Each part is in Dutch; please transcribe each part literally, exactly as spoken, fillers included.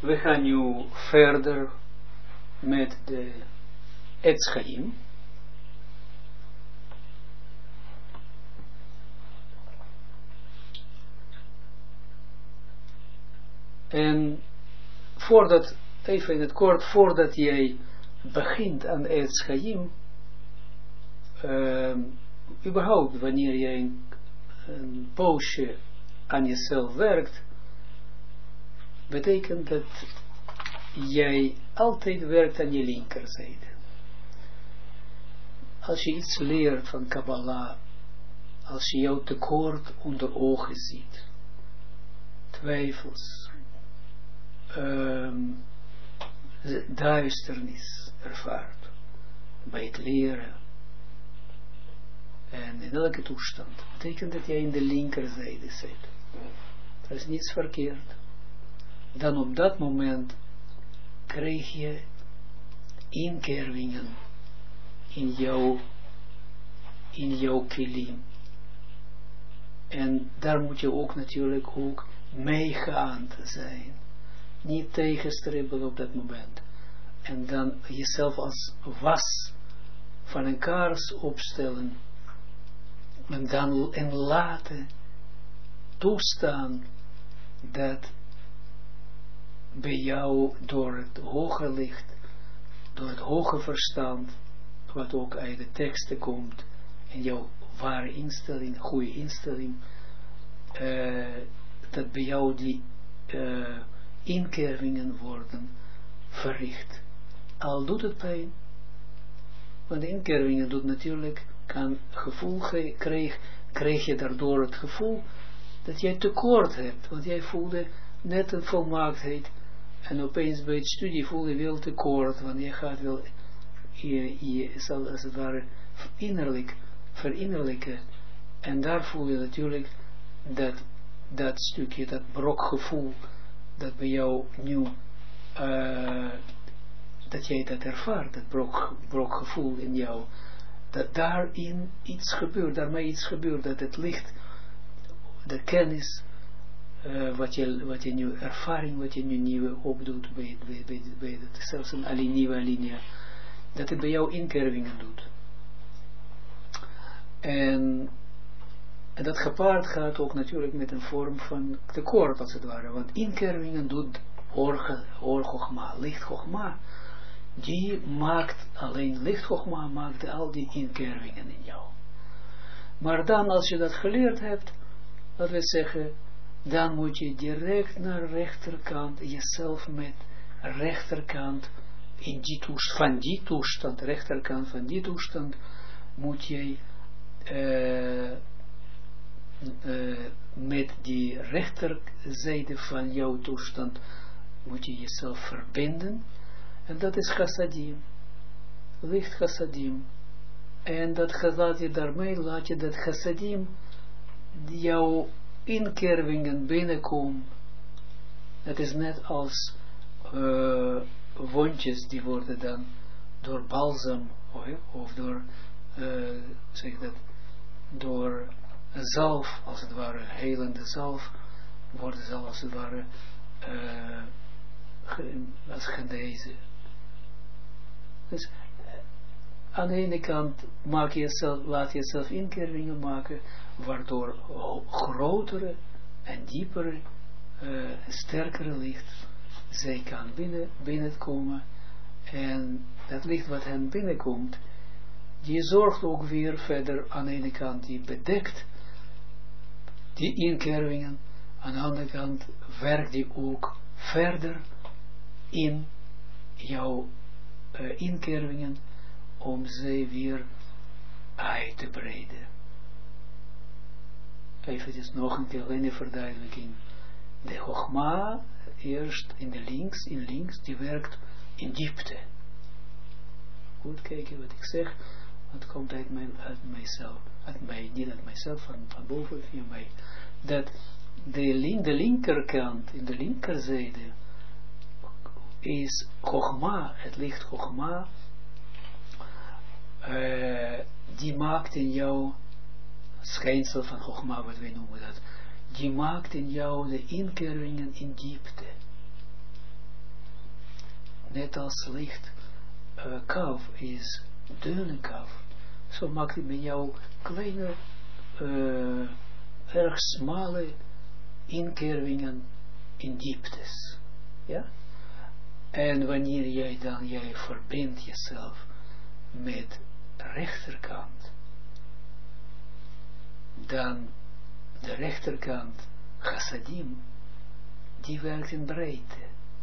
we gaan nu verder met de Etz Chaim. En voordat, even in het kort, voordat jij begint aan Etz Chaim, uh, überhaupt wanneer jij een, een poosje aan jezelf werkt, betekent dat jij altijd werkt aan je linkerzijde. Als je iets leert van Kabbalah, als je jouw tekort onder ogen ziet, twijfels, um, duisternis ervaart bij het leren en in elke toestand, betekent dat jij in de linkerzijde zit. Dat is niets verkeerd. Dan op dat moment krijg je inkervingen in jouw in jouw kilim. En daar moet je ook natuurlijk ook meegaand zijn. Niet tegenstribbelen op dat moment. En dan jezelf als was van een kaars opstellen. En dan en laten toestaan dat bij jou door het hoge licht, door het hoge verstand, wat ook uit de teksten komt, en jouw ware instelling, goede instelling, uh, dat bij jou die uh, inkervingen worden verricht. Al doet het pijn, want de inkervingen doet natuurlijk, kan gevoel krijg, krijg je daardoor het gevoel dat jij tekort hebt, want jij voelde net een volmaaktheid, en opeens bij het studie voel je wel tekort, want je gaat wel, je, je zal als het ware innerlijk, verinnerlijken, en daar voel je natuurlijk dat, dat stukje, dat brokgevoel, dat bij jou nu, uh, dat jij dat ervaart, dat brok, brokgevoel in jou, dat daarin iets gebeurt, daarmee iets gebeurt, dat het licht, de kennis, Uh, wat, je, wat je nu ervaring, wat je nu nieuwe opdoet bij, bij, bij, bij het, zelfs een aline, nieuwe alinea, dat het bij jou inkervingen doet. En, en dat gepaard gaat ook natuurlijk met een vorm van tekort als het ware, want inkervingen doet oorgogma, lichtgogma, die maakt, alleen lichtgogma maakt al die inkervingen in jou. Maar dan als je dat geleerd hebt, laten we zeggen, dan moet je direct naar rechterkant, jezelf met rechterkant, in die toestand, van die toestand, rechterkant van die toestand, moet je uh, uh, met die rechterzijde van jouw toestand, moet je jezelf verbinden, en dat is chassadim, licht chassadim, en dat laat je daarmee, laat je dat chassadim, jouw inkervingen binnenkomen. Het is net als uh, wondjes die worden dan door balsam of, of door uh, zeg dat, door zalf, als het ware helende zalf, worden ze als het ware uh, ge, als genezen. Dus aan de ene kant maak je jezelf, laat je jezelf inkervingen maken, waardoor grotere en diepere, uh, sterkere licht zij kan binnen, binnenkomen. En dat licht wat hen binnenkomt, die zorgt ook weer verder aan de ene kant, die bedekt die inkervingen, aan de andere kant werkt die ook verder in jouw uh, inkervingen, om ze weer uit te breiden. Even nog een keer alleen een verduidelijking. De Chogma, eerst in de links, in links, die werkt in diepte. Goed kijken wat ik zeg, het komt uit, mijn, uit mijzelf, uit mij, niet uit mijzelf, van, van boven via mij. Dat de, link, de linkerkant, in de linkerzijde, is Chogma, het licht Chogma, Uh, die maakt in jou, schijnsel van Chogma, wat wij noemen dat, die maakt in jou de inkervingen in diepte. net als licht uh, kaf is dunne kaf, zo maakt het met jou kleine, uh, erg smale inkervingen in dieptes. Ja? En wanneer jij dan, jij verbindt jezelf met rechterkant, dan de rechterkant, chassadim, die werkt in breedte.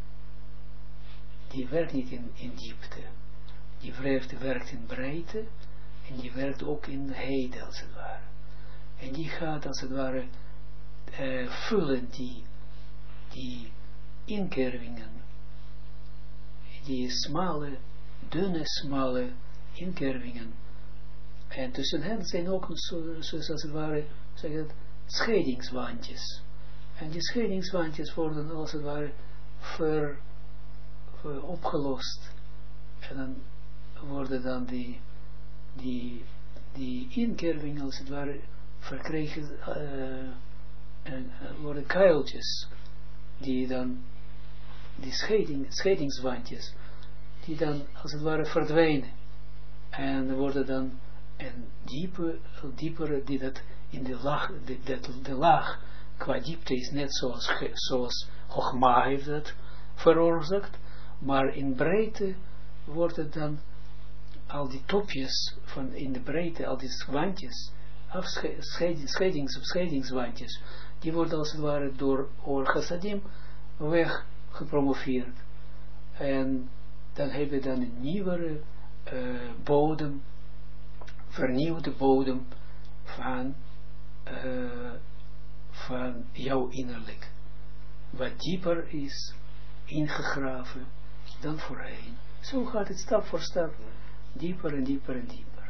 Die werkt niet in, in diepte. Die werkt, werkt in breedte en die werkt ook in heden als het ware. En die gaat als het ware uh, vullen die, die inkervingen, die smalle, dunne, smalle inkervingen. En tussen hen zijn ook, zoals zo, als het ware, zeg het, scheidingswandjes. En die scheidingswandjes worden als het ware ver, ver opgelost. En dan worden dan die, die, die inkervingen als het ware verkregen, uh, en uh, worden kuiltjes, die dan, die scheiding, scheidingswandjes, die dan als het ware verdwijnen. En worden dan en dieper, dieper die dat in de laag, de, de, de laag qua diepte is net zoals, zoals Chogma heeft dat veroorzaakt, maar in breedte wordt het dan al die topjes van in de breedte, al die wandjes, scheidings, scheidingswandjes, die worden als het ware door Or Chassadim weggepromoveerd. En dan hebben we dan een nieuwere uh, bodem, vernieuwde bodem van, uh, van jouw innerlijk. Wat dieper is ingegraven dan voorheen. Zo gaat het stap voor stap. Dieper en dieper en dieper.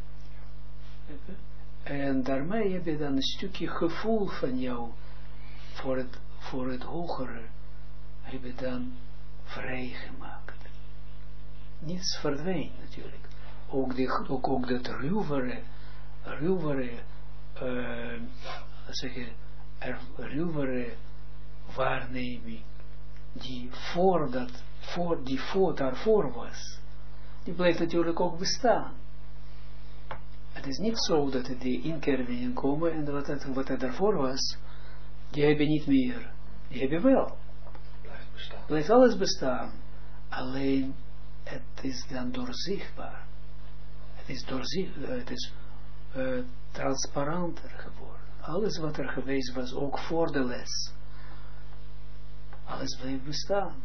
En daarmee heb je dan een stukje gevoel van jou voor het, voor het hogere heb je dan vrijgemaakt. Niets verdwijnt natuurlijk. Ook, die, ook, ook dat ruwere, ruwere, uh, zeg je, er, ruwere waarneming, die voor dat, voor, die voor daarvoor was, die blijft natuurlijk ook bestaan. Het is niet zo dat die inkervingen komen en wat het, wat het daarvoor was, die hebben niet meer. Die hebben wel. Blijft bestaan. Blijft alles bestaan. Alleen, het is dan doorzichtbaar. Het is doorzichtbaar. Het is uh, transparanter geworden. Alles wat er geweest was, ook voor de les. Alles blijft bestaan.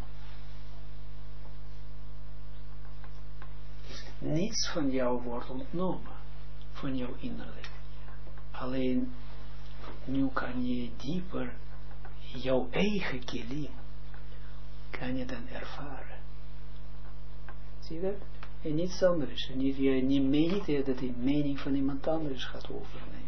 Niets van jou wordt ontnomen. Van jouw innerlijk. Alleen, nu kan je dieper jouw eigen kilim kan je dan ervaren. Zie je dat? En niets anders. En niet, je niet meent dat die mening van iemand anders gaat overnemen.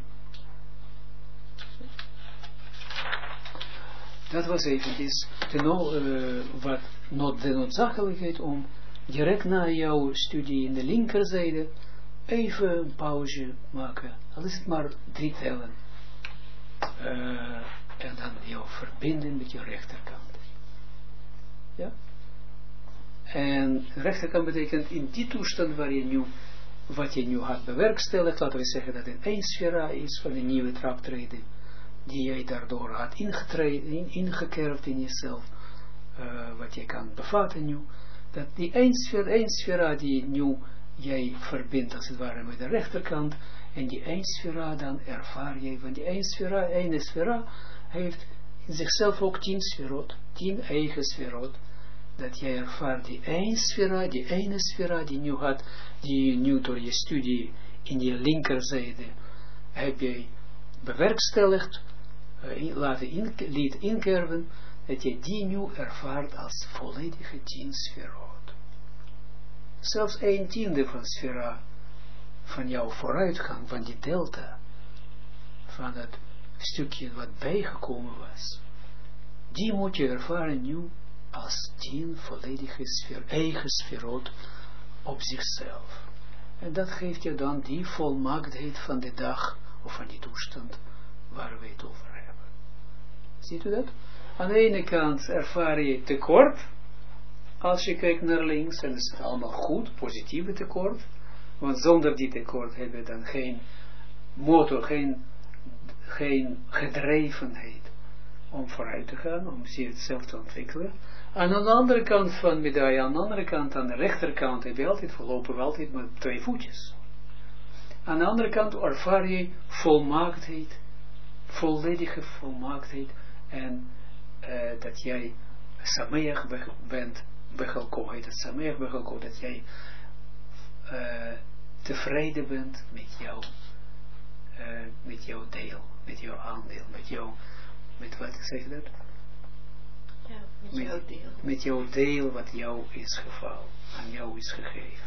Dat was eventjes de, no, uh, wat, not, de noodzakelijkheid om direct na jouw studie in de linkerzijde even een pauze maken. Al is het maar drie tellen. Uh, en dan jou verbinden met je rechterkant. Ja? En rechterkant betekent in die toestand waar je nu, wat je nu had bewerkstelligd, laten we zeggen dat het één sfera is van een nieuwe traptreden, die jij daardoor had ingetreden, ingekerfd in jezelf, uh, wat je kan bevatten nu, dat die één sfera, één sfera die nu jij verbindt als het ware met de rechterkant, en die één sfera dan ervaar je, want die één sfera, één sfera heeft in zichzelf ook tien sferot, tien eigen sferot, dat jij ervaart die één sfera, die ene sfera die nu had, die nu door je studie in je linkerzijde heb je bewerkstelligd, uh, laten in, liet inkerven, dat je die nu ervaart als volledige tien sferot. Zelfs een tiende van sfera, van jouw vooruitgang, van die delta, van het stukje wat bijgekomen was, die moet je ervaren nu als tien volledige sfer, eigen sferot op zichzelf. En dat geeft je dan die volmaaktheid van de dag, of van die toestand, waar we het over hebben. Ziet u dat? Aan de ene kant ervaar je tekort, als je kijkt naar links, en is het allemaal goed, positieve tekort, want zonder die tekort heb je dan geen motor, geen, geen gedrevenheid om vooruit te gaan, om zichzelf te ontwikkelen. En aan de andere kant van de medaille, aan de andere kant, aan de rechterkant, heb je altijd, lopen we altijd met twee voetjes. Aan de andere kant ervaar je volmaaktheid, volledige volmaaktheid, en uh, dat jij sameach bent, begelko heet het, sameach begelko, dat jij uh, tevreden bent met jou, uh, met jouw deel, met jouw aandeel, met jou, met wat zeg je dat? Ja, met, met jouw deel. Met jouw deel wat jou is gevallen, aan jou is gegeven.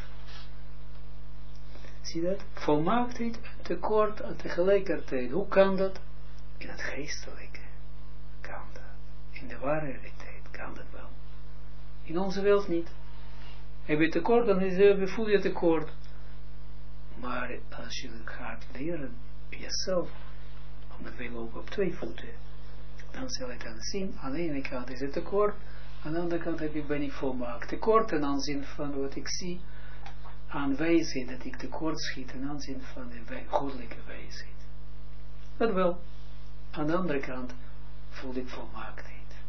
Zie dat? Volmaaktheid, tekort en tegelijkertijd. Hoe kan dat? In het geestelijke kan dat. In de ware realiteit kan dat wel. In onze wereld niet. Heb je tekort, dan is je, voel je tekort. Maar als je gaat leren, jezelf, omdat wij lopen op twee voeten, dan zal je dan zien, aan de ene kant is het tekort, aan de andere kant heb je, ben ik volmaakt. Tekort ten aanzien van wat ik zie, aan wijsheid, dat ik tekort schiet ten aanzien van de goddelijke wijsheid. Dat wel. Aan de andere kant voel ik volmaaktheid.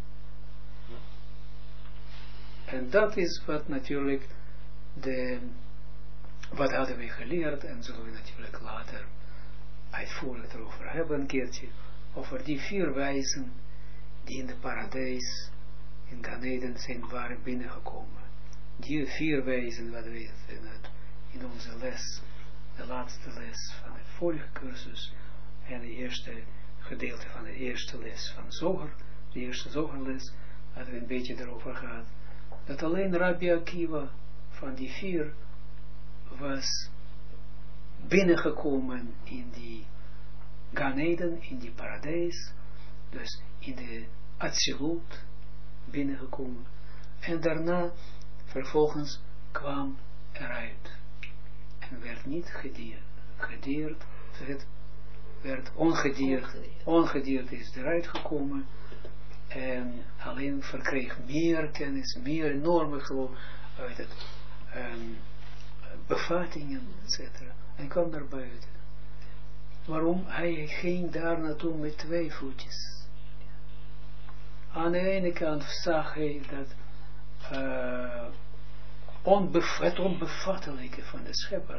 En dat is wat natuurlijk de, wat hadden we geleerd, en zullen we natuurlijk later uitvoerig erover hebben een keertje, over die vier wijzen die in de paradijs, in Gan Eden zijn, waren binnengekomen. Die vier wijzen, wat we in onze les, de laatste les van de vorige cursus, en de eerste gedeelte van de eerste les van Zoger, de eerste Zogerles, hadden we een beetje erover gehad, dat alleen Rabbi Akiva van die vier was binnengekomen in die Gan Eden, in die paradijs, dus in de Atsilut binnengekomen, en daarna vervolgens kwam eruit en werd niet gedeerd, gedeerd, het werd ongedierd, ongedierd is eruit gekomen en alleen verkreeg meer kennis, meer enorme geloof uit het um, bevattingen, et cetera. En kwam naar buiten. Waarom? Hij ging daar naartoe met twee voetjes. Aan de ene kant zag hij dat uh, onbef het onbevattelijke van de schepper.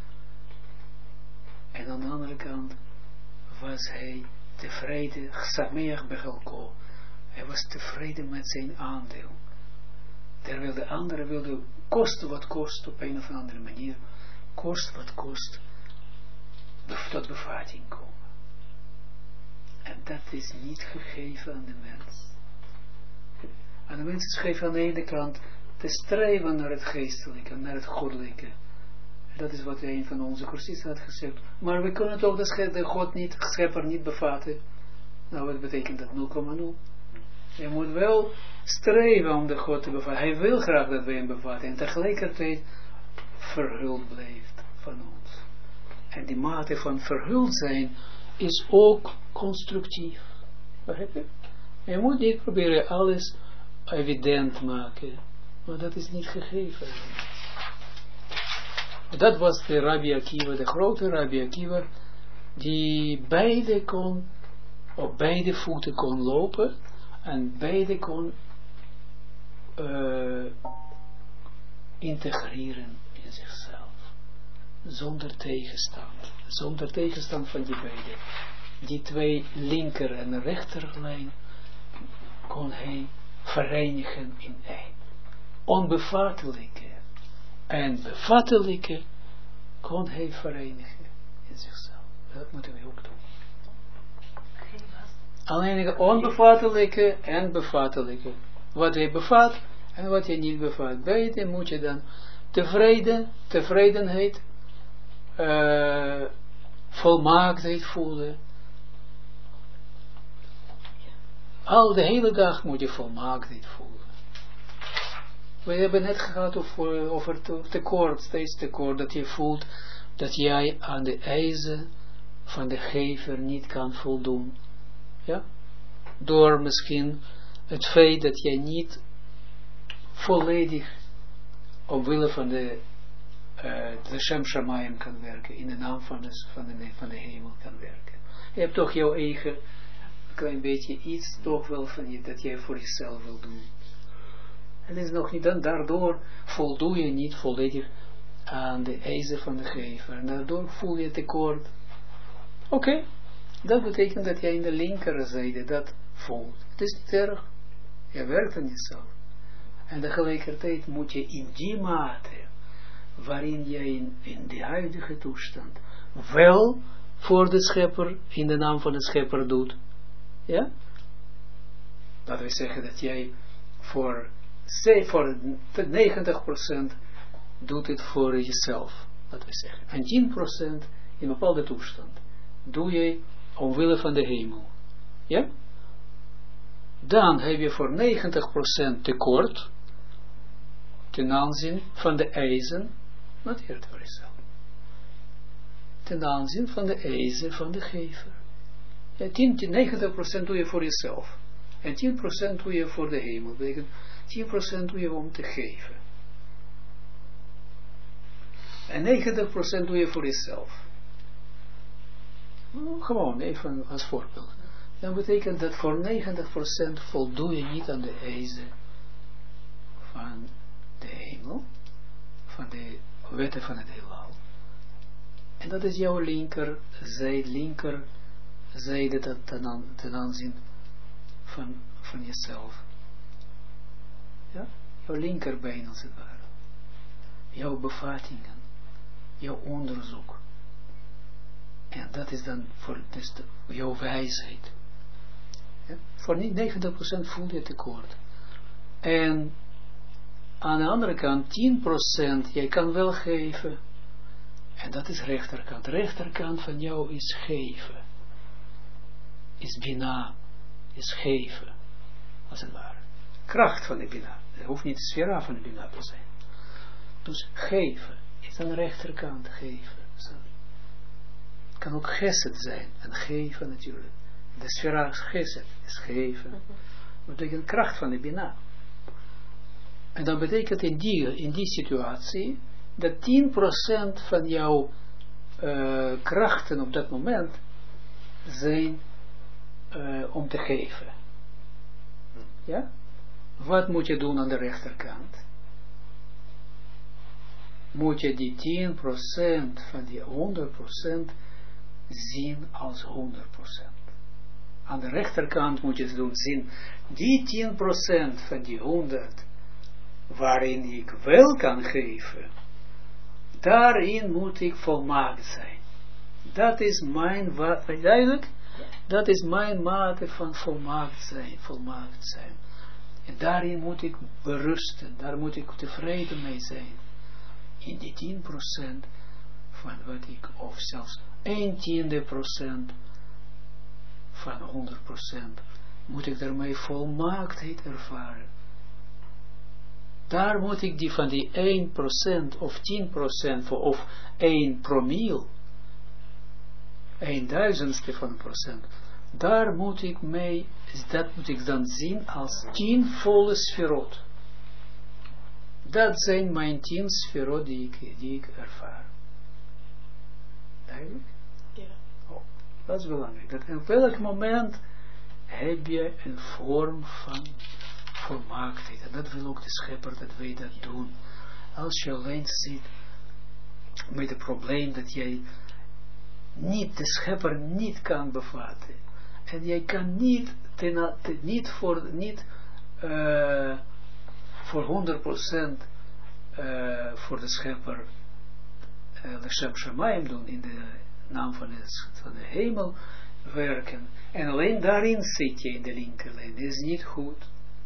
En aan de andere kant was hij tevreden, Sameach Bechelko. Hij was tevreden met zijn aandeel. Terwijl de andere wilde, kost wat kost, op een of andere manier, kost wat kost, tot bevatting komen. En dat is niet gegeven aan de mens. Aan de mens is gegeven aan de ene kant te streven naar het geestelijke, naar het goddelijke. Dat is wat een van onze cursisten had gezegd. Maar we kunnen toch de God niet, de schepper niet bevatten. Nou, wat betekent dat? nul komma nul. Je moet wel streven om de God te bevatten. Hij wil graag dat wij hem bevatten. En tegelijkertijd verhuld blijft van ons. En die mate van verhuld zijn is ook constructief. Begrijp je? Je moet niet proberen alles evident maken. Maar dat is niet gegeven. Dat was de Rabbi Akiva, de grote Rabbi Akiva, die beide kon, op beide voeten kon lopen en beide kon uh, integreren in zichzelf. Zonder tegenstand. Zonder tegenstand van die beide. Die twee linker en rechterlijn kon hij verenigen in één. Onbevattelijke en bevattelijke kon hij verenigen in zichzelf. Dat moeten we ook doen. Alleen de onbevattelijke en bevattelijke. Wat hij bevat en wat hij niet bevat. Beide moet je dan tevreden, tevredenheid, uh, volmaaktheid voelen. Al de hele dag moet je volmaaktheid voelen. We hebben net gehad over, over tekort, steeds tekort, dat je voelt dat jij aan de eisen van de gever niet kan voldoen. Ja? Door misschien het feit dat jij niet volledig omwille van de uh, de Shem Shamayim kan werken, in de naam van de, van de, van de hemel kan werken. Je hebt toch jouw eigen klein beetje iets toch wel van je, dat jij voor jezelf wil doen. En is nog niet, dan daardoor voldoe je niet volledig aan de eisen van de gever. En daardoor voel je tekort. Oké, okay. Dat betekent dat jij in de linkerzijde dat voelt. Het is niet erg. Je werkt aan jezelf. En tegelijkertijd moet je in die mate, waarin jij in, in de huidige toestand wel voor de schepper, in de naam van de schepper doet. Ja? Dat wil zeggen dat jij voor, voor negentig procent doet het voor jezelf. Dat wil zeggen. En tien procent in een bepaalde toestand doe je omwille van de hemel. Ja? Dan heb je voor negentig procent tekort ten aanzien van de eisen, wat eerder voor jezelf. Ten aanzien van de eisen van de gever. Ja, negentig procent doe je voor jezelf. En tien procent doe je voor de hemel. Betekent tien procent doe je om te geven. En negentig procent doe je voor jezelf. Nou, gewoon even als voorbeeld. Dan betekent dat voor negentig procent voldoe je niet aan de eisen van de hemel, van de wetten van het heelal. En dat is jouw linker zijde, linker zijde dat ten, ten aanzien van, van jezelf. Ja? Jouw linkerbeen als het ware. Jouw bevattingen, jouw onderzoek. En dat is dan voor dus de, jouw wijsheid. Ja? Voor negentig procent voel je tekort. En aan de andere kant, tien procent, jij kan wel geven. En dat is rechterkant. Rechterkant van jou is geven. Is bina. Is geven. Als het ware. Kracht van de bina. Het hoeft niet de sfera van de bina te zijn. Dus geven. Is aan de rechterkant geven. Het kan ook gesed zijn. En geven natuurlijk. De sfera is gesed. Is geven. Dat betekent kracht van de bina. En dat betekent in die, in die situatie dat tien procent van jouw uh, krachten op dat moment zijn uh, om te geven. Ja? Wat moet je doen aan de rechterkant? Moet je die tien procent van die honderd procent zien als honderd procent. Aan de rechterkant moet je het doen zien, die tien procent van die honderd waarin ik wel kan geven, daarin moet ik volmaakt zijn. Dat is mijn, wat, duidelijk? Dat is mijn mate van volmaakt zijn, volmaakt zijn. En daarin moet ik berusten, daar moet ik tevreden mee zijn. In die tien procent van wat ik, of zelfs een tiende procent van honderd procent, moet ik daarmee volmaaktheid ervaren. Daar moet ik die van die één procent of tien procent of één promiel, een duizendste van een procent, daar moet ik mee, dat moet ik dan zien als tien volle sferot. Dat zijn mijn tien sferot die ik, die ik ervaar. Duidelijk? Ja. Oh, dat is belangrijk. Dat op welk moment heb je een vorm van volmaaktheid. En dat wil ook de schepper, dat wij dat doen. Als je alleen zit met het probleem dat jij niet, de schepper niet kan bevatten. En jij kan niet, ten, ten, niet voor, niet, uh, voor honderd procent uh, voor de schepper uh, de Shem Shamayim doen, in de naam van de, van de hemel werken. En alleen daarin zit je in de linkerlijn. Dat is niet goed.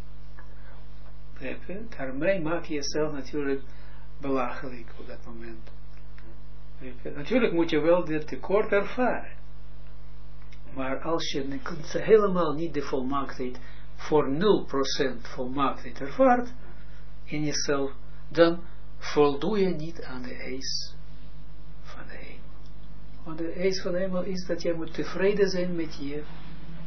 Daarmee maak je jezelf natuurlijk belachelijk op dat moment. Natuurlijk moet je wel dit tekort ervaren. Maar als je helemaal niet de volmaaktheid voor nul procent volmaaktheid ervaart in jezelf, dan voldoe je niet aan de eis van de hemel. Want de eis van de hemel is dat jij moet tevreden zijn met je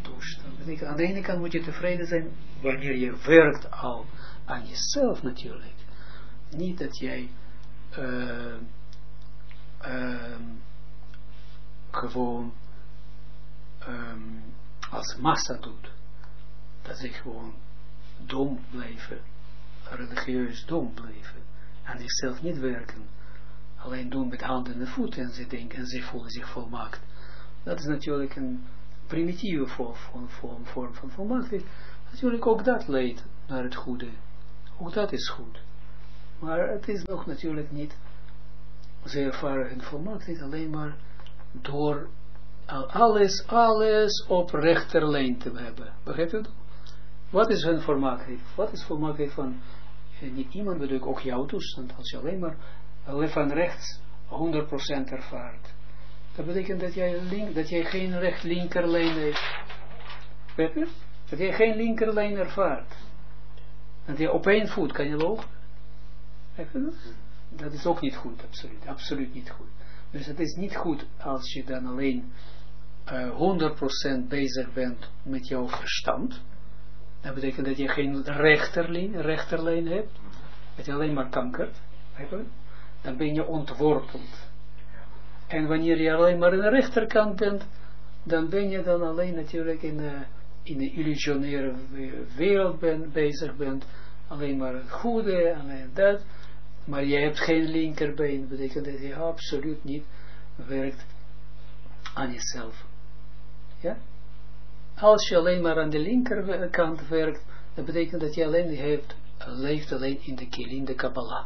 toestand. Betekent, aan de ene kant moet je tevreden zijn wanneer je werkt al aan jezelf natuurlijk. Niet dat jij uh, uh, gewoon um, als massa doet. Dat ze gewoon dom blijven, religieus dom blijven. Aan zichzelf niet werken. Alleen doen met handen en voeten en ze denken en ze voelen zich volmaakt. Dat is natuurlijk een primitieve vorm, vorm, vorm van volmaaktheid. Natuurlijk ook dat leidt naar het goede. Ook dat is goed. Maar het is nog natuurlijk niet, ze ervaren hun volmaaktheid alleen maar door alles, alles op rechterlijn te hebben. Begrijp je dat? Wat is hun volmaaktheid? Wat is volmaaktheid van, eh, niet iemand bedoel ik ook jouw toestand, als je alleen maar alleen van rechts honderd procent ervaart. Dat betekent dat jij, link, dat jij geen recht-linkerlijn heeft. Begrijp je? Dat jij geen linkerlijn ervaart. Dat je op één voet kan je lopen. Begrijp je dat? Dat is ook niet goed, absoluut. Absoluut niet goed. Dus het is niet goed als je dan alleen uh, honderd procent bezig bent met jouw verstand. Dat betekent dat je geen rechterlijn, rechterlijn hebt. Dat je alleen maar kankert. Begrijp je? Dan ben je ontworteld. En wanneer je alleen maar aan de rechterkant bent, dan ben je dan alleen natuurlijk in een in de illusionaire wereld ben, bezig bent, alleen maar het goede, alleen dat, maar je hebt geen linkerbeen, dat betekent dat je absoluut niet werkt aan jezelf. Ja? Als je alleen maar aan de linkerkant werkt, dat betekent dat je alleen heeft, leeft alleen in de kelim, de Kabbalah.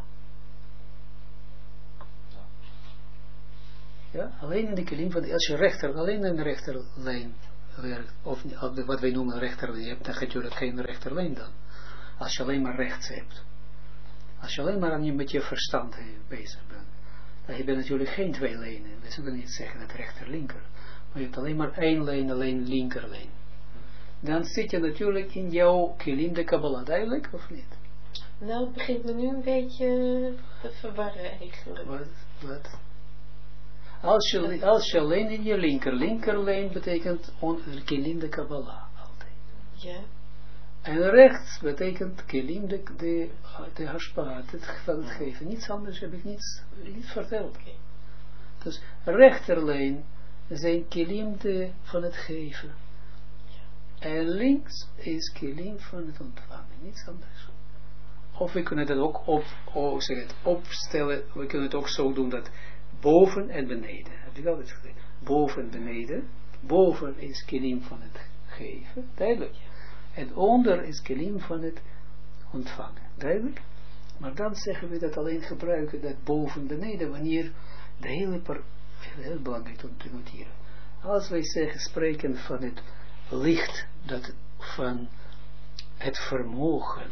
Ja, alleen in de kelim, van als je rechter, alleen in de rechterlijn werkt, of, of de, wat wij noemen rechterlijn, je hebt dan natuurlijk geen rechterlijn dan. Als je alleen maar rechts hebt. Als je alleen maar aan je, met je verstand bezig bent, dan heb je natuurlijk geen twee lijnen. We zullen niet zeggen dat rechter-linker. Maar je hebt alleen maar één lijn, alleen linkerlijn. Dan zit je natuurlijk in jouw kelim de Kabbalah, duidelijk of niet? Nou, het begint me nu een beetje te verwarren eigenlijk. Wat? Wat? Als je, als je alleen in je linker, linkerlijn betekent kelim de Kabbalah altijd. Ja. En rechts betekent kelim de, de, de hashpa, het van het geven. Niets anders heb ik niets, niet verteld. Okay. Dus rechterlijn zijn kelim de, van het geven. En links is kelim van het ontvangen. Niets anders. Of we kunnen dat ook op, oh, zeg het, opstellen. We kunnen het ook zo doen dat boven en beneden. Heb je dat eens gezegd? Boven en beneden. Boven is kelim van het geven. Duidelijk. En onder is kelim van het ontvangen. Duidelijk. Maar dan zeggen we dat alleen gebruiken, dat boven beneden, wanneer de hele per, heel belangrijk om te noteren. Als wij zeggen, spreken van het licht, dat van het vermogen,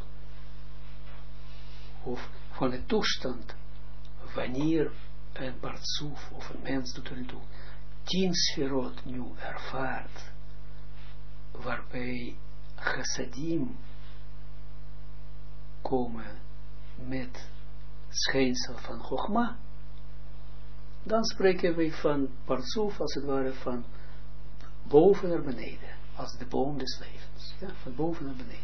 of van de toestand, wanneer een partsoef of een mens doet er niet toe, tien sferot nu ervaart, waarbij chassadim komen met schijnsel van Chogma, dan spreken we van partsoef als het ware van boven naar beneden, als de boom des levens, ja, van boven naar beneden.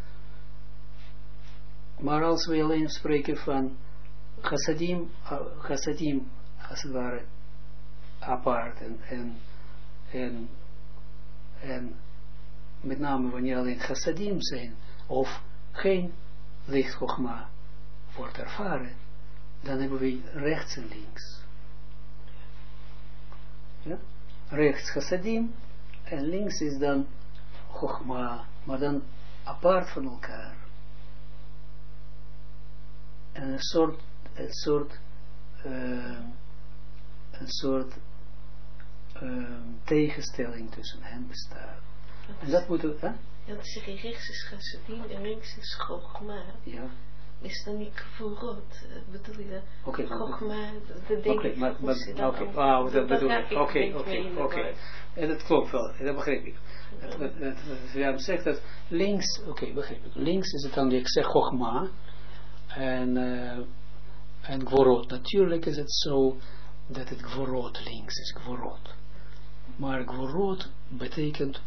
Maar als we alleen spreken van chassadim, chassadim als het ware apart en, en, en, en met name wanneer alleen chassadim zijn of geen licht Chogma wordt ervaren, dan hebben we rechts en links. Ja? Rechts chassadim en links is dan Chogma, maar dan apart van elkaar. En een soort, een soort, uh, een soort uh, tegenstelling tussen hen bestaat. En dat moet ook, hè? Ja, dan zeg je rechts is chassadim en links is Chogma. Ja. Is dan niet gevoelrood? Bedoel je dat? Oké, Chogma, dat denk ik. Oké, wauw, dat bedoel ik. Oké, oké, oké. En dat klopt wel, dat begrijp ik. Ja, zegt dat links, oké, okay, begrijp ik. Links is het dan, ik zeg Chogma. En, uh, en Gvorot. Natuurlijk is het zo dat het Gvorot links is, Gvorot. Maar Gvorot betekent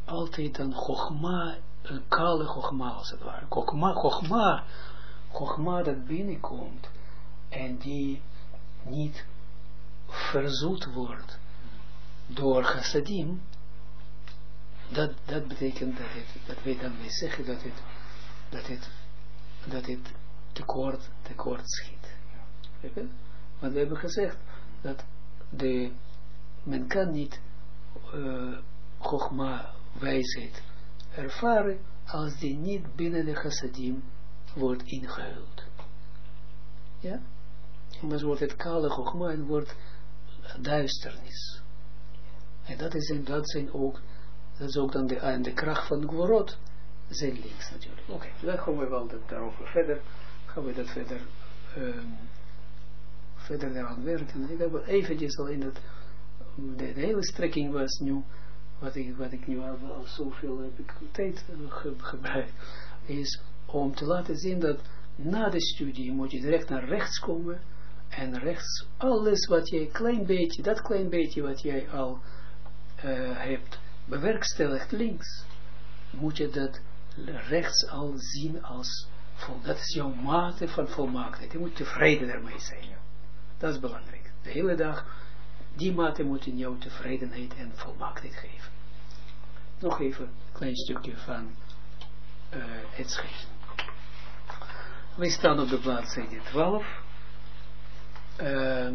altijd een chogma, een kale chogma als het ware. Chogma, chogma, chogma dat binnenkomt en die niet verzoet wordt door chassadim, dat, dat betekent dat het, dat wij dan weer zeggen dat het, dat het, dat het tekort, tekort schiet. Ja. Want we hebben gezegd dat de, men kan niet uh, chogma, wijsheid ervaren als die niet binnen de chassadim wordt ingehuld. Ja? Anders wordt het kale chogma en wordt duisternis. En dat is, dat zijn ook, dat is ook dan de, aan de kracht van Gvorot, zijn links natuurlijk. Oké, okay, dan gaan we wel dat, daarover verder, gaan we dat verder, um, verder daaraan werken. Ik heb eventjes al in dat, de, de hele strekking was nu, wat ik, wat ik nu al, al zoveel heb ik tijd ge, gebruikt, is om te laten zien dat na de studie moet je direct naar rechts komen en rechts alles wat jij klein beetje, dat klein beetje wat jij al uh, hebt bewerkstelligd links, moet je dat rechts al zien als vol. Dat is jouw mate van volmaaktheid. Je moet tevreden daarmee zijn. Dat is belangrijk. De hele dag, die mate moet in jou tevredenheid en volmaaktheid geven. Nog even een klein stukje van uh, het schrift. Wij staan op de bladzijde twaalf. Uh,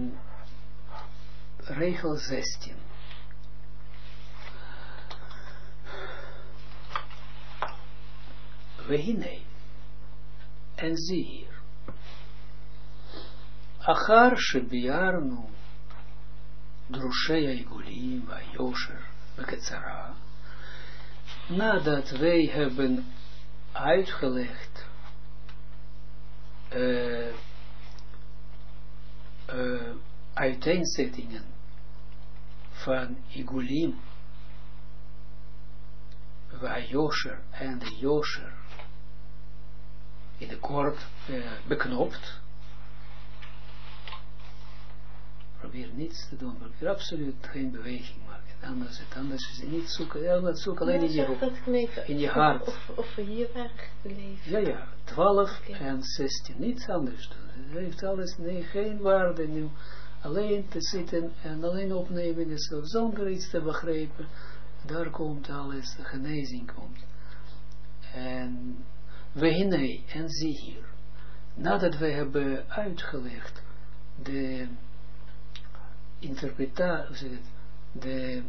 regel zestien. Wehine. En zie hier. Achar shebiarnu drushei aigulim vayosher v'ketzara. Nadat wij hebben uitgelegd uh, uh, uiteenzettingen van igulim vayosher en de yosher in de kort uh, beknopt. Probeer niets te doen, probeer absoluut geen beweging maken. Anders, het, anders is het niet zoeken, ja, zoek alleen in je, in je hart. Of, of, of we hier waren gebleven. Ja, ja, twaalf okay. En zestien, niets anders doen. Het heeft alles, nee, geen waarde nu. Alleen te zitten en alleen opnemen is zonder iets te begrijpen. Daar komt alles, de genezing komt. En Wehine, en zie hier, nadat we hebben uitgelegd de interpretatie, de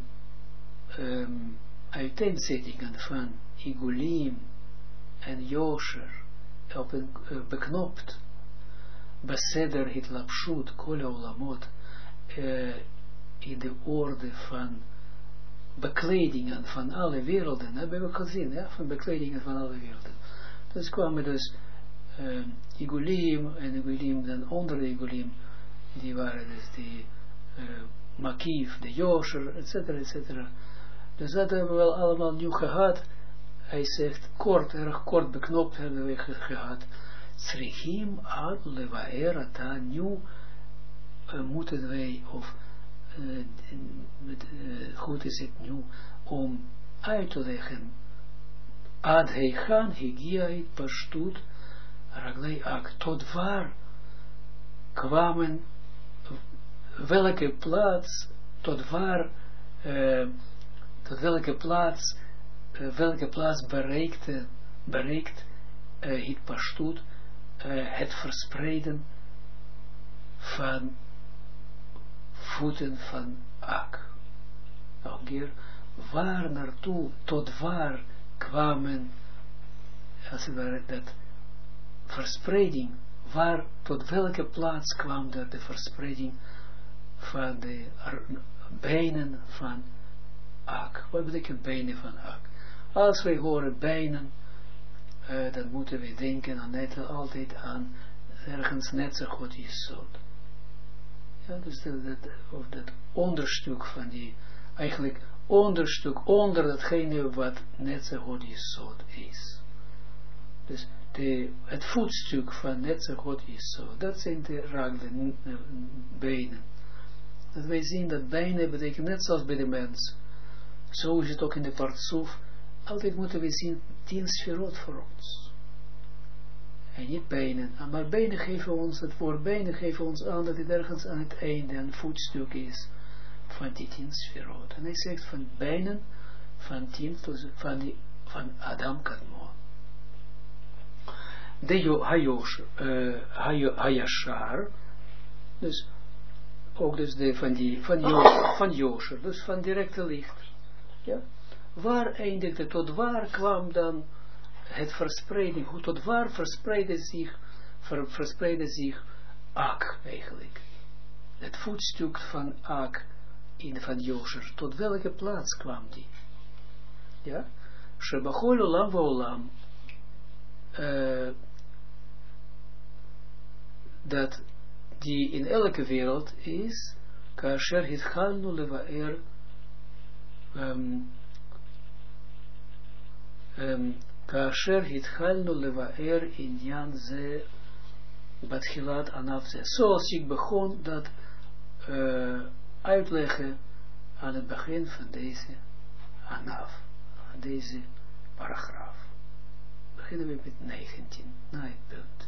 um, uiteenzettingen van Igulim en Yosher op een uh, beknopt Beseder hitlapshut kol olamot uh, in de orde van bekledingen van alle werelden, hebben we gezien, ja, van bekledingen van alle werelden. Dus kwamen dus uh, Igulim en Igulim, dan onder de Igulim, die waren dus die uh, Makief, de Yosher, et cetera, et cetera. Dus dat hebben we wel allemaal nu gehad. Hij zegt, kort, erg kort beknopt hebben we ge gehad. Srichim ad levaer ata, nu uh, moeten wij, of uh, met, uh, goed is het nu, om uit te leggen, ad heichan higiait pashtut raglei ak, tot waar kwamen, welke plaats, tot waar, uh, tot welke plaats, uh, welke plaats bereikte, bereikt uh, het pashtut, uh, het verspreiden van voeten van Ak. Nog een keer, waar naartoe, tot waar kwamen, als het ware, dat verspreiding, waar, tot welke plaats kwam er de verspreiding van de benen van Ak. Wat betekent benen van Ak? Als wij horen benen, uh, dan moeten we denken aan net, altijd aan ergens net zo goed Jesod. Ja, dus dat, dat, of dat onderstuk van die, eigenlijk onderstuk onder datgene wat net zo goed Jesod is. Dus de, het voetstuk van net zo goed Jesod, dat zijn de raglen, benen. Dat wij zien dat benen betekent net zoals bij de mens. Zo is het ook in de partsoef, altijd moeten we zien tien sferot voor ons. En niet benen. Maar benen geven ons, het woord benen geven ons aan dat het ergens aan het einde een voetstuk is van die tien sferot. En hij zegt van benen van tien tot van, die, van Adam Kadmon. De Hayosher, uh, Hayashar, dus ook dus de van die van Yosher, van Yosher, dus van directe licht. Ja? Waar eindigde, tot waar kwam dan het verspreiding, hoe tot waar verspreidde zich, ver, verspreidde zich Ak eigenlijk. Het voetstuk van Ak in van Yosher, tot welke plaats kwam die? Ja? Shebachol olam vaolam, uh, dat die in elke wereld is, kasher hitchalnu levaer, um, um, kasher hitchalnu levaer inyan ze batchilat anaf ze. Zoals ik begon dat uh, uitleggen aan het begin van deze anaf, van deze paragraaf. Beginnen we met negentien, na het punt.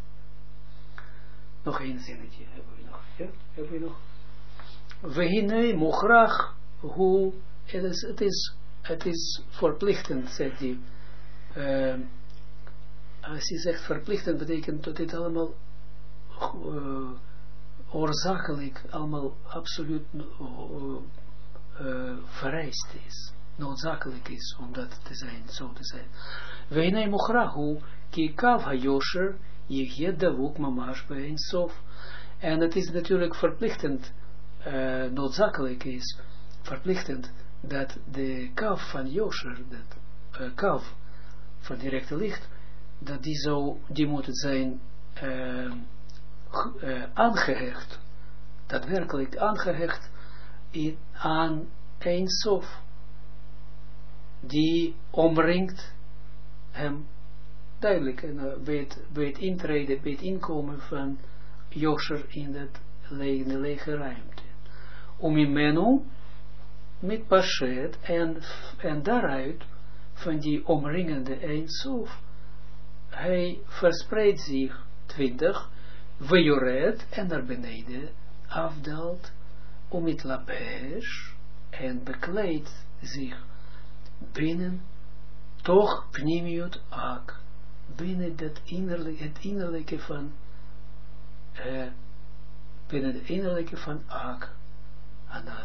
Nog één zinnetje hebben we nog. Ja? Hebben we nog? Vehine mochrach hoe, het is, het is, het is verplichtend, zegt hij. Uh, als hij zegt verplichtend, betekent dat dit allemaal uh, oorzakelijk, allemaal absoluut uh, uh, vereist is. Noodzakelijk is om dat te zijn, zo te zijn. Vehine mochrach hoe, ki kav ha-yosher, je hebt de woek mamash bij een sof. En het is natuurlijk verplichtend, uh, noodzakelijk is, verplichtend, dat de kaf van Yosher, dat uh, kaf van directe licht, dat die zo, die moet zijn uh, uh, aangehecht, daadwerkelijk aangehecht in, aan een sof, die omringt hem. Duidelijk, en uh, bij, het, bij het intreden, bij het inkomen van Yosher in, dat le in de lege ruimte. Om in menu met pashet en, en daaruit van die omringende Eindsof, hij verspreidt zich twintig, vejoret en naar beneden afdaalt, om het labesh en bekleedt zich binnen, toch pnimiut ak. Binnen dat innerlijke, het innerlijke van, uh, binnen het innerlijke van Ak, Anan.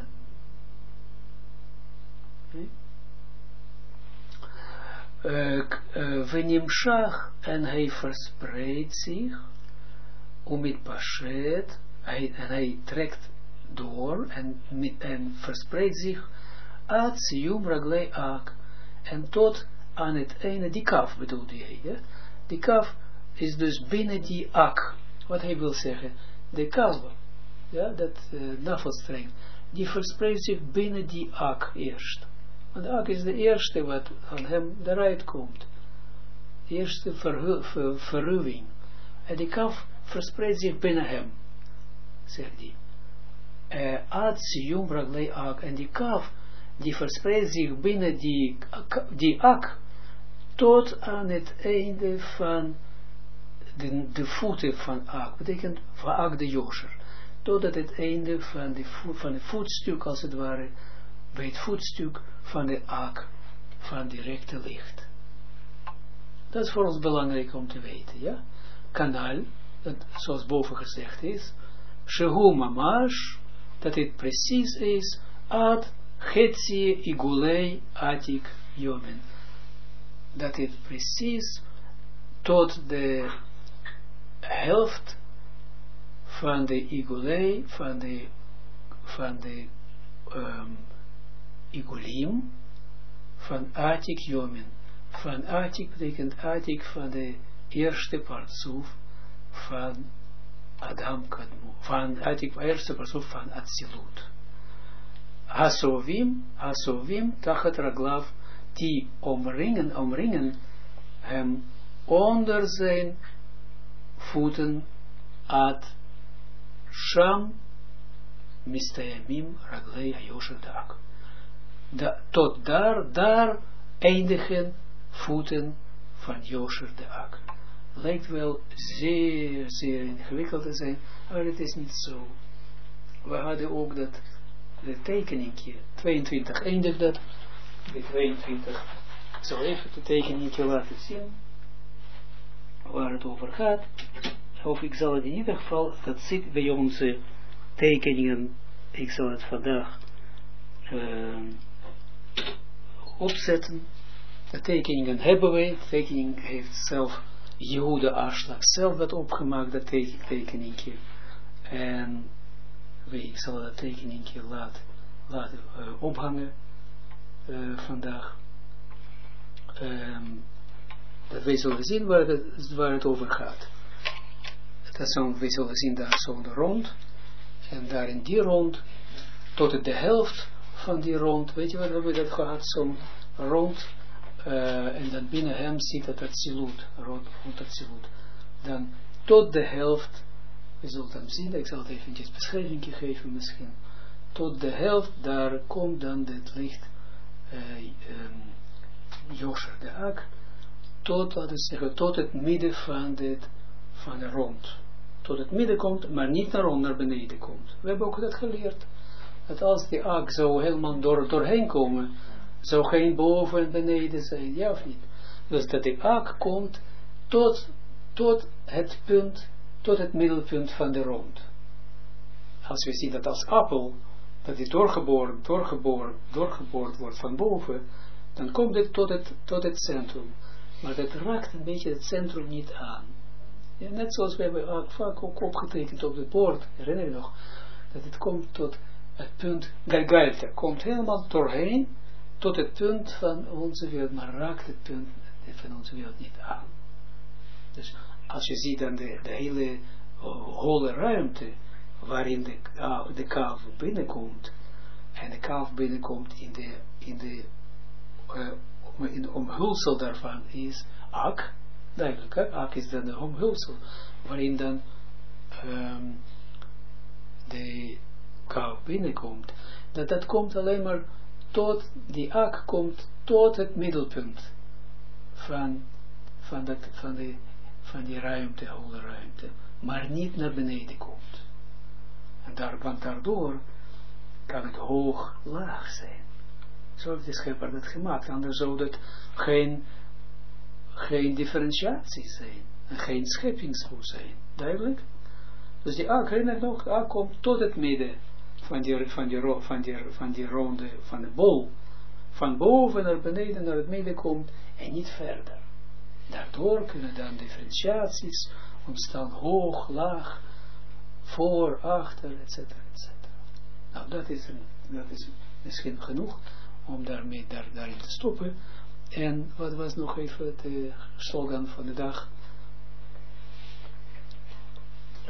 Venimshach, en hij verspreidt zich, om het pashet, en hij trekt door, en, en verspreidt zich, ad siyum raglei Ak, en tot aan het ene, die kaf bedoelde hij, ja? Die kaf is dus binnen die ak, wat hij wil zeggen, de kalve, ja, dat uh, navelstreng, die verspreidt zich binnen die ak eerst. Want de ak is de eerste wat van hem eruit komt, de eerste verhu ver verruwing, en die kaf verspreidt zich binnen hem, zegt hij. Uh, Ad siyum raglei ak, en die kaf, die verspreidt zich binnen die, die ak, tot aan het einde van de, de voeten van Ak, betekent van Ak de Yosher, tot aan het einde van, de voet, van het voetstuk, als het ware, bij het voetstuk van de Ak, van directe licht. Dat is voor ons belangrijk om te weten, ja. Kanaal, dat, zoals boven gezegd is, Shehu Mamash, dat het precies is, Ad Chetzi Igulei Atik Yomen. Dat het precies tot de helft van de Igulei, van de, van de um, Igulim, van Atik Yomen. Van Atik betekent Atik van de eerste partsoef van Adam Kadmu. Van Atik, eerste partsoef van Atsilut. Hasovim, Hasovim, Tachat Raglav, die omringen, omringen hem onder zijn voeten, ad Sham, Mistayamim, Raglei, Ayosher, Dak. Tot daar, daar eindigen voeten van Yosher de Ak. Lijkt wel zeer, zeer ingewikkeld te zijn, maar het is niet zo. We hadden ook dat de tekeningje, tweeëntwintig eindigt dat, de tweeëntwintig, ik zal even de tekeningje laten zien, waar het over gaat, of ik zal het in ieder geval, dat zit bij onze tekeningen, ik zal het vandaag uh, opzetten, de tekeningen hebben wij, de tekening heeft zelf Jehuda Aslak zelf dat opgemaakt, dat teken, tekeningje, en ik zal dat tekeningje laten, laten uh, ophangen uh, vandaag. Um, dat wij zullen zien waar het, waar het over gaat. Dat zo, wij zullen zien daar zo'n rond. En daar in die rond, tot de helft van die rond, weet je wat hebben we dat gehad, zo'n rond. Uh, en dan binnen hem zit het Atsilut, rond, rond Atsilut. Dan tot de helft. We zullen hem zien, ik zal het eventjes beschrijving geven misschien. Tot de helft, daar komt dan het licht uh, um, Yosher de Ak, tot, laten we zeggen, tot het midden van, dit, van de rond. Tot het midden komt, maar niet naar rond, naar beneden komt. We hebben ook dat geleerd, dat als die Ak zou helemaal door, doorheen komen, zou geen boven en beneden zijn, ja of niet? Dus dat die Ak komt tot, tot het punt, tot het middelpunt van de rond. Als we zien dat als appel, dat die doorgeboren, doorgeboren, doorgeboord wordt van boven, dan komt het tot het, tot het centrum. Maar dat raakt een beetje het centrum niet aan. Ja, net zoals we hebben vaak ook opgetekend op het bord, herinner je nog, dat het komt tot het punt, Galgalta, komt helemaal doorheen, tot het punt van onze wereld, maar raakt het punt van onze wereld niet aan. Dus als je ziet dan de, de hele uh, holle ruimte, waarin de, uh, de kalf binnenkomt, en de kalf binnenkomt in de, in de, uh, in de omhulsel daarvan is Ak, duidelijk, hè? Ak is dan de omhulsel, waarin dan um, de kalf binnenkomt, dat dat komt alleen maar tot, die Ak komt tot het middelpunt van, van, dat, van, de, van die ruimte, holle ruimte, maar niet naar beneden komt. En daar, want daardoor kan het hoog, laag zijn. Zo heeft de schepper dat gemaakt, anders zou dat geen, geen differentiatie zijn, en geen scheppingsvoer zijn, duidelijk? Dus die Ak, herinner nog, Ak komt tot het midden van die, van die, van die, van die ronde, van de bol, van boven naar beneden naar het midden komt, en niet verder. Daardoor kunnen dan differentiaties ontstaan, hoog, laag, voor, achter, et cetera, et cetera. Nou, dat is, een, dat is misschien genoeg om daarmee daar, daarin te stoppen. En wat was nog even de slogan van de dag? Uh,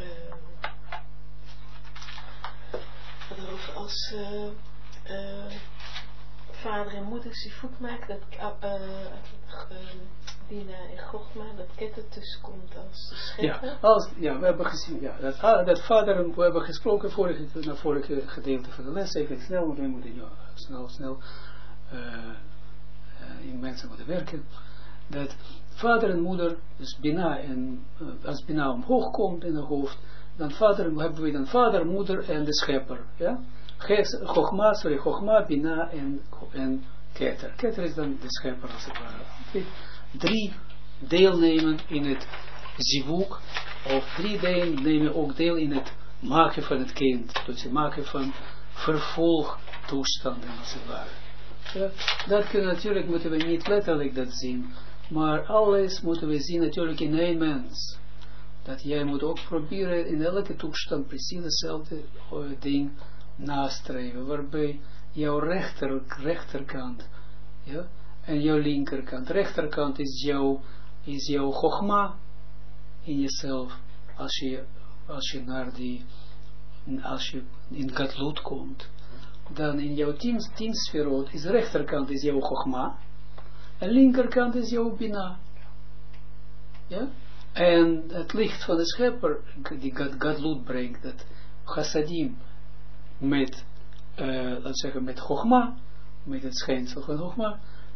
Over als uh, uh, vader en moeder sifut maken, dat uh, uh, Bina en Chogma, dat ketter tussenkomt als schepper. Ja, als, ja, we hebben gezien, ja, dat, ah, dat vader, we hebben gesproken vorige, naar vorige gedeelte van de les, even snel, want we moeten ja, snel, snel uh, uh, in mensen moeten werken, dat vader en moeder, dus Bina en, uh, als Bina omhoog komt in het hoofd, dan vader, hebben we dan vader, moeder en de schepper, ja, Chogma, sorry, Chogma, Bina en, en Keter. Keter is dan de schepper als het ware. Drie deelnemen in het zivuk, of drie deel nemen ook deel in het maken van het kind, dus het maken van vervolgtoestanden als het ware. Ja, dat kunnen natuurlijk, moeten we niet letterlijk dat zien, maar alles moeten we zien natuurlijk in één mens. Dat jij moet ook proberen in elke toestand precies hetzelfde uh, ding nastreven, waarbij jouw rechter, rechterkant, ja, en jouw linkerkant, rechterkant is jouw, is jouw chogma in jezelf, als je, als je naar die, als je in Gadlut komt, dan in jouw tien, tien sferot is rechterkant is jouw chogma, en linkerkant is jouw bina, ja. En het licht van de schepper, die Gadlut brengt, dat chassadim met, uh, laten we zeggen, met Chogma, met het schijnsel van Chogma,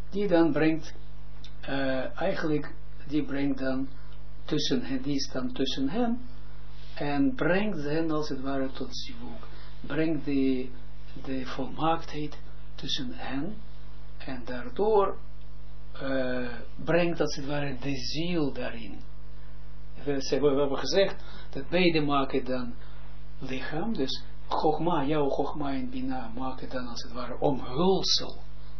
die dan brengt, uh, eigenlijk, die brengt dan tussen hen, die is dan tussen hen, en brengt hen als het ware tot zivug, brengt de, de volmaaktheid tussen hen, en daardoor uh, brengt als het ware de ziel daarin. We, we hebben gezegd, dat beide maken dan lichaam, dus Chogma, jouw Chogma en Bina maken dan als het ware omhulsel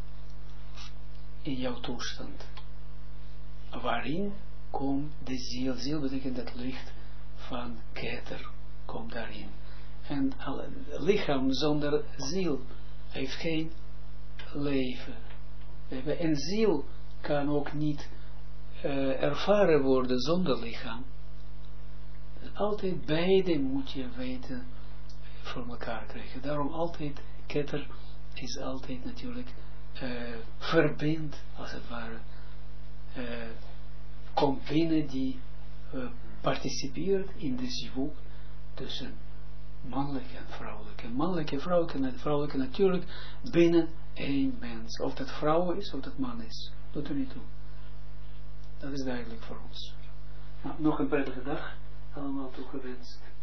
in jouw toestand. Waarin komt de ziel, ziel betekent dat licht van Keter, komt daarin. En het lichaam zonder ziel heeft geen leven. En ziel kan ook niet uh, ervaren worden zonder lichaam. Dus altijd beide moet je weten voor elkaar krijgen. Daarom altijd, Keter is altijd natuurlijk uh, verbindt, als het ware, uh, komt binnen die uh, participeert in de zivug tussen mannelijke en vrouwelijke. Mannelijke en vrouwelijke, en vrouwelijke natuurlijk binnen één mens. Of dat vrouw is, of dat man is. Doet er niet toe. Dat is duidelijk voor ons. Nou, nog een prettige dag. Allemaal toegewenst.